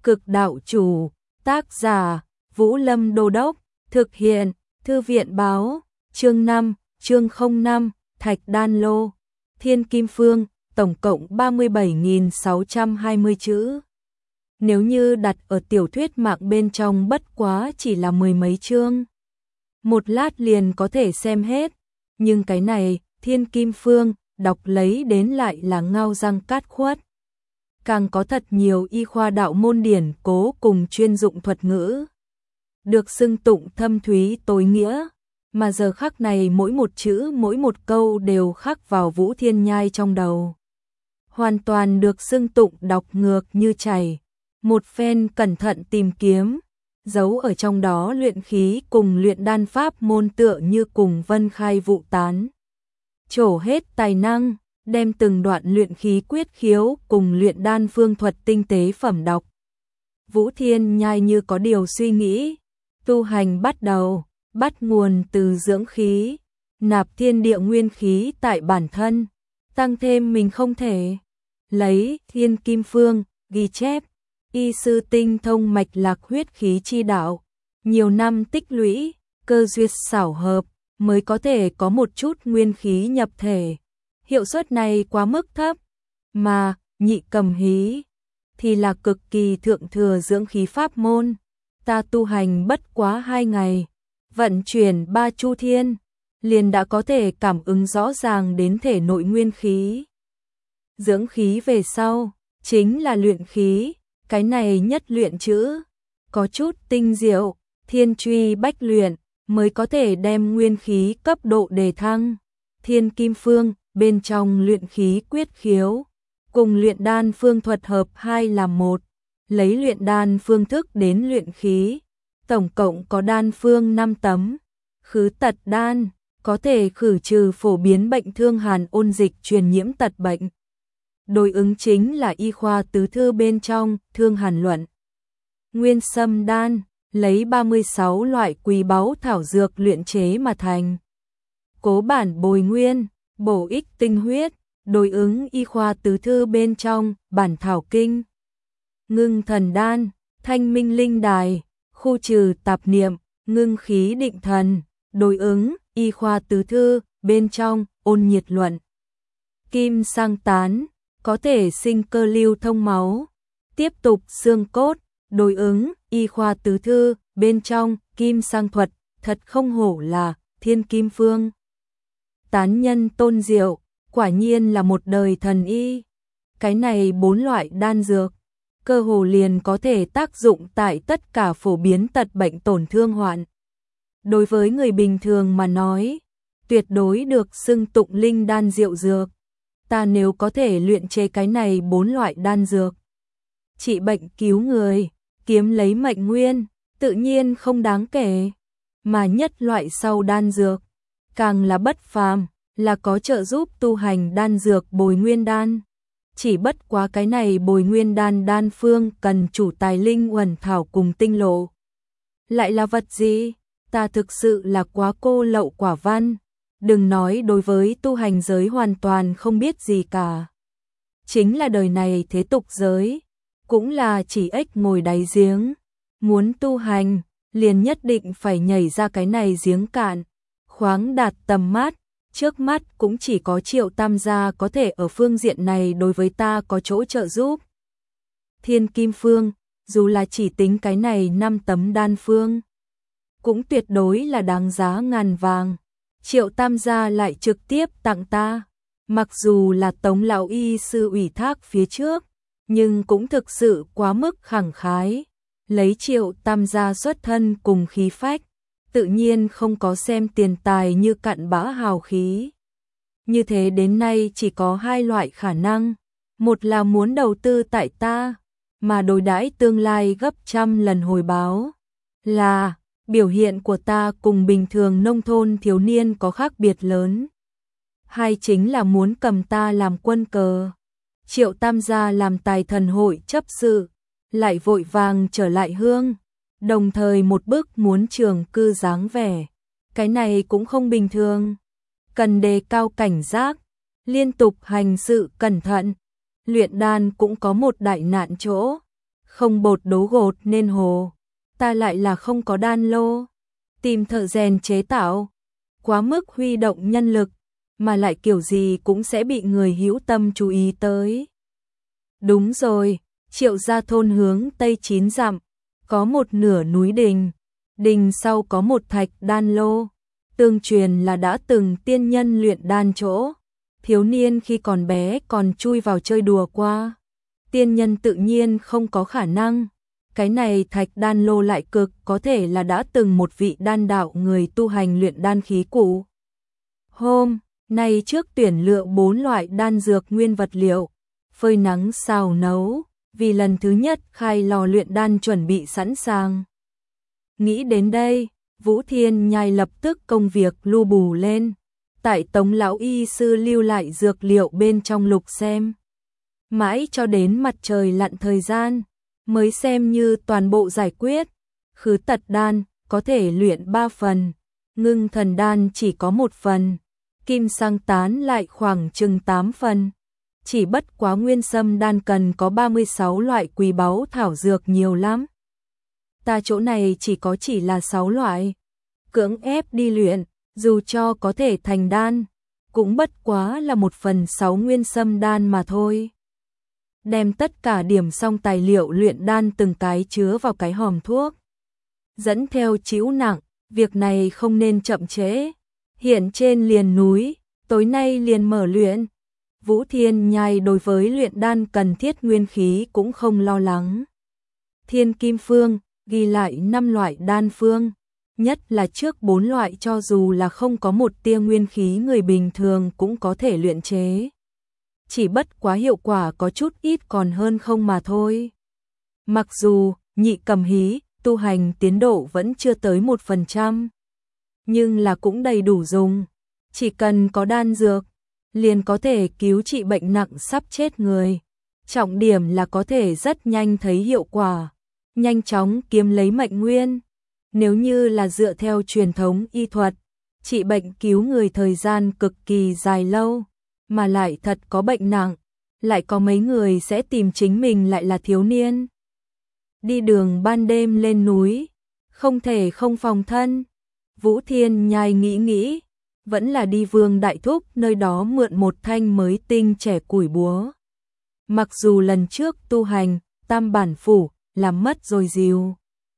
Cực đạo chủ, tác giả, Vũ Lâm Đô Đốc, thực hiện, Thư viện báo, chương 5, chương 05, Thạch Đan Lô, Thiên Kim Phương, tổng cộng 37.620 chữ. Nếu như đặt ở tiểu thuyết mạng bên trong bất quá chỉ là mười mấy chương. Một lát liền có thể xem hết, nhưng cái này, Thiên Kim Phương, đọc lấy đến lại là ngao răng cát khuất. Càng có thật nhiều y khoa đạo môn điển cố cùng chuyên dụng thuật ngữ. Được xưng tụng thâm thúy tối nghĩa, mà giờ khắc này mỗi một chữ mỗi một câu đều khắc vào Vũ Thiên Nhai trong đầu. Hoàn toàn được xưng tụng đọc ngược như chảy, một phen cẩn thận tìm kiếm, giấu ở trong đó luyện khí cùng luyện đan pháp môn tựa như cùng vân khai vụ tán. Trổ hết tài năng, đem từng đoạn luyện khí quyết khiếu cùng luyện đan phương thuật tinh tế phẩm đọc. Vũ Thiên Nhai như có điều suy nghĩ, tu hành bắt đầu, bắt nguồn từ dưỡng khí, nạp thiên địa nguyên khí tại bản thân, tăng thêm mình không thể. Lấy Thiên Kim Phương, ghi chép, y sư tinh thông mạch lạc huyết khí chi đạo, nhiều năm tích lũy, cơ duyên xảo hợp, mới có thể có một chút nguyên khí nhập thể. Hiệu suất này quá mức thấp, mà Nhị Cầm Hí thì là cực kỳ thượng thừa dưỡng khí pháp môn. Ta tu hành bất quá 2 ngày, vận chuyển 3 chu thiên, liền đã có thể cảm ứng rõ ràng đến thể nội nguyên khí. Dưỡng khí về sau, chính là luyện khí, cái này nhất luyện chữ, có chút tinh diệu, thiên truy bách luyện, mới có thể đem nguyên khí cấp độ đề thăng. Thiên Kim Phương, bên trong luyện khí quyết khiếu, cùng luyện đan phương thuật hợp hai làm một, lấy luyện đan phương thức đến luyện khí, tổng cộng có đan phương 5 tấm, khứ tật đan, có thể khử trừ phổ biến bệnh thương hàn ôn dịch truyền nhiễm tật bệnh. Đối ứng chính là y khoa tứ thư bên trong, thương hàn luận. Nguyên sâm đan, lấy 36 loại quý báu thảo dược luyện chế mà thành. Cố bản bồi nguyên, bổ ích tinh huyết, đối ứng y khoa tứ thư bên trong, bản thảo kinh. Ngưng thần đan, thanh minh linh đài, khu trừ tạp niệm, ngưng khí định thần, đối ứng y khoa tứ thư bên trong, ôn nhiệt luận. Kim sang tán, có thể sinh cơ lưu thông máu, tiếp tục xương cốt, đối ứng y khoa tứ thư bên trong, kim sang thuật, thật không hổ là Thiên Kim Phương. Tán nhân tôn diệu, quả nhiên là một đời thần y. Cái này 4 loại đan dược, cơ hồ liền có thể tác dụng tại tất cả phổ biến tật bệnh tổn thương hoạn. Đối với người bình thường mà nói, tuyệt đối được xưng tụng linh đan diệu dược. Ta nếu có thể luyện chế cái này 4 loại đan dược, trị bệnh cứu người, kiếm lấy mệnh nguyên, tự nhiên không đáng kể. Mà nhất loại sau đan dược, càng là bất phàm, là có trợ giúp tu hành đan dược bồi nguyên đan. Chỉ bất quá cái này bồi nguyên đan đan phương cần chủ tài linh uẩn thảo cùng tinh lộ. Lại là vật gì? Ta thực sự là quá cô lậu quả văn. Đừng nói đối với tu hành giới hoàn toàn không biết gì cả. Chính là đời này thế tục giới, cũng là chỉ ếch ngồi đáy giếng. Muốn tu hành, liền nhất định phải nhảy ra cái này giếng cạn, khoáng đạt tầm mắt. Trước mắt cũng chỉ có Triệu Tam gia có thể ở phương diện này đối với ta có chỗ trợ giúp. Thiên Kim Phương, dù là chỉ tính cái này 5 tấm đan phương, cũng tuyệt đối là đáng giá ngàn vàng. Triệu Tam gia lại trực tiếp tặng ta, mặc dù là Tống lão y sư ủy thác phía trước, nhưng cũng thực sự quá mức khẳng khái. Lấy Triệu Tam gia xuất thân cùng khí phách, tự nhiên không có xem tiền tài như cặn bã hào khí. Như thế đến nay chỉ có 2 loại khả năng, một là muốn đầu tư tại ta, mà đối đãi tương lai gấp trăm lần hồi báo, là biểu hiện của ta cùng bình thường nông thôn thiếu niên có khác biệt lớn. Hai chính là muốn cầm ta làm quân cờ. Triệu Tam gia làm tài thần hội chấp sự, lại vội vàng trở lại hương, đồng thời một bước muốn trường cư dáng vẻ. Cái này cũng không bình thường, cần đề cao cảnh giác, liên tục hành sự cẩn thận. Luyện đan cũng có một đại nạn chỗ, không bột đấu gột nên hồ, ta lại là không có đan lô, tìm thợ rèn chế tạo, quá mức huy động nhân lực, mà lại kiểu gì cũng sẽ bị người hữu tâm chú ý tới. Đúng rồi, Triệu gia thôn hướng tây 9 dặm, có một nửa núi đình, đình sau có một thạch đan lô, tương truyền là đã từng tiên nhân luyện đan chỗ, thiếu niên khi còn bé còn chui vào chơi đùa qua. Tiên nhân tự nhiên không có khả năng, cái này thạch đan lô lại cực có thể là đã từng một vị đan đạo người tu hành luyện đan khí cụ. Hôm nay trước tuyển lựa 4 loại đan dược nguyên vật liệu, phơi nắng xào nấu, vì lần thứ nhất khai lò luyện đan chuẩn bị sẵn sàng. Nghĩ đến đây, Vũ Thiên Nhai lập tức công việc lu bù lên, tại Tống lão y sư lưu lại dược liệu bên trong lục xem. Mãi cho đến mặt trời lặn thời gian, mới xem như toàn bộ giải quyết. Khứ tật đan có thể luyện 3 phần, ngưng thần đan chỉ có 1 phần, kim sang tán lại khoảng chừng 8 phần. Chỉ bất quá nguyên sâm đan cần có 36 loại quý báu thảo dược nhiều lắm. Ta chỗ này chỉ là 6 loại. Cưỡng ép đi luyện, dù cho có thể thành đan, cũng bất quá là 1/6 nguyên sâm đan mà thôi. Đem tất cả điểm xong tài liệu luyện đan từng cái chứa vào cái hòm thuốc. Dẫn theo trĩu nặng, việc này không nên chậm trễ. Hiện trên liền núi, tối nay liền mở luyện. Vũ Thiên Nhai đối với luyện đan cần thiết nguyên khí cũng không lo lắng. Thiên Kim Phương ghi lại 5 loại đan phương, nhất là trước 4 loại cho dù là không có một tia nguyên khí người bình thường cũng có thể luyện chế. Chỉ bất quá hiệu quả có chút ít còn hơn không mà thôi. Mặc dù Nhị Cầm Hí tu hành tiến độ vẫn chưa tới 1%, nhưng là cũng đầy đủ dùng. Chỉ cần có đan dược, liền có thể cứu trị bệnh nặng sắp chết người. Trọng điểm là có thể rất nhanh thấy hiệu quả, nhanh chóng kiếm lấy mệnh nguyên. Nếu như là dựa theo truyền thống y thuật, trị bệnh cứu người thời gian cực kỳ dài lâu, mà lại thật có bệnh nặng, lại có mấy người sẽ tìm chính mình lại là thiếu niên. Đi đường ban đêm lên núi, không thể không phòng thân. Vũ Thiên Nhai nghĩ, vẫn là đi Vương Đại Thúc nơi đó mượn một thanh mới tinh trẻ củi búa. Mặc dù lần trước tu hành, Tam Bản Phủ, làm mất rồi dìu.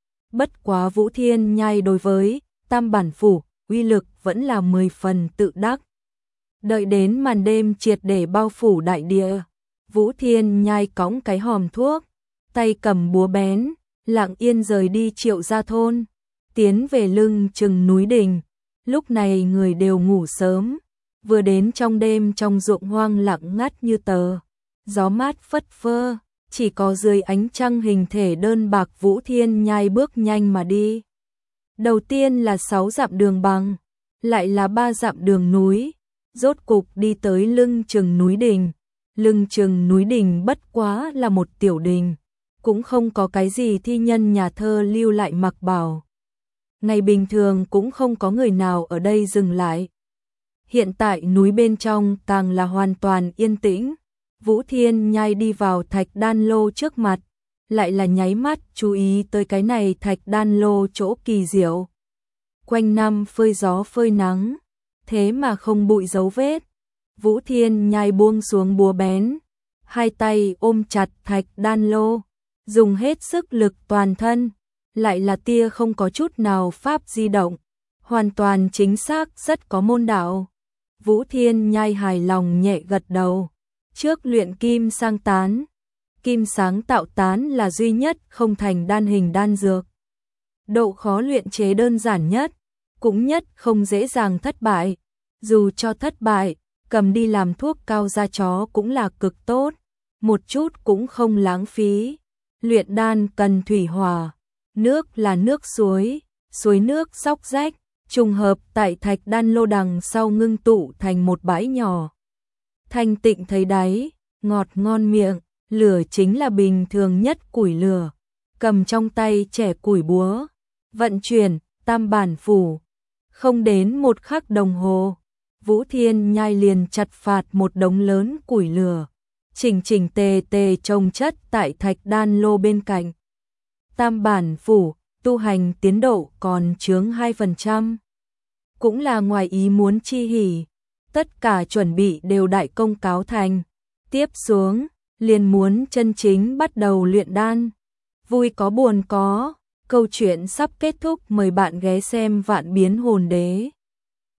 Bất quá Vũ Thiên Nhai đối với Tam Bản Phủ, uy lực vẫn là 10 phần tự đắc. Đợi đến màn đêm triệt để bao phủ đại địa, Vũ Thiên Nhai cõng cái hòm thuốc, tay cầm búa bén, lặng yên rời đi Triệu gia thôn, tiến về lưng chừng núi đình. Lúc này người đều ngủ sớm, vừa đến trong đêm trong ruộng hoang lặng ngắt như tờ, gió mát phất phơ, chỉ có dưới ánh trăng hình thể đơn bạc Vũ Thiên Nhai bước nhanh mà đi. Đầu tiên là 6 dặm đường bằng, lại là 3 dặm đường núi, rốt cục đi tới lưng chừng núi đình. Lưng chừng núi đình bất quá là một tiểu đình, cũng không có cái gì thi nhân nhà thơ lưu lại mặc bảo. Ngày bình thường cũng không có người nào ở đây dừng lại. Hiện tại núi bên trong càng là hoàn toàn yên tĩnh. Vũ Thiên Nhai đi vào thạch đan lô trước mặt, lại là nháy mắt chú ý tới cái này thạch đan lô chỗ kỳ diệu. Quanh năm phơi gió phơi nắng, thế mà không bụi dấu vết. Vũ Thiên Nhai buông xuống búa bén, hai tay ôm chặt thạch đan lô, dùng hết sức lực toàn thân, lại là tia không có chút nào pháp di động, hoàn toàn chính xác rất có môn đạo. Vũ Thiên Nhai hài lòng nhẹ gật đầu. Trước luyện kim sang tán, kim sáng tạo tán là duy nhất không thành đan hình đan dược. Độ khó luyện chế đơn giản nhất, cũng nhất không dễ dàng thất bại. Dù cho thất bại, cầm đi làm thuốc cao da chó cũng là cực tốt, một chút cũng không lãng phí. Luyện đan cần thủy hỏa, nước là nước suối, suối nước xóc rách, trùng hợp tại thạch đan lô đằng sau ngưng tụ thành một bãi nhỏ. Thanh tịnh thấy đáy, ngọt ngon miệng, lửa chính là bình thường nhất củi lửa. Cầm trong tay trẻ củi búa, vận chuyển, Tam Bản Phủ. Không đến 1 khắc đồng hồ, Vũ Thiên Nhai liền chặt phạt một đống lớn củi lửa. chỉnh chỉnh tề tề chồng chất tại thạch đan lô bên cạnh. Tam bản phủ, tu hành tiến độ còn chướng 2%. Cũng là ngoài ý muốn chi hỉ, tất cả chuẩn bị đều đại công cáo thành. Tiếp xuống, liền muốn chân chính bắt đầu luyện đan. Vui có buồn có, câu chuyện sắp kết thúc, mời bạn ghé xem Vạn Biến Hồn Đế.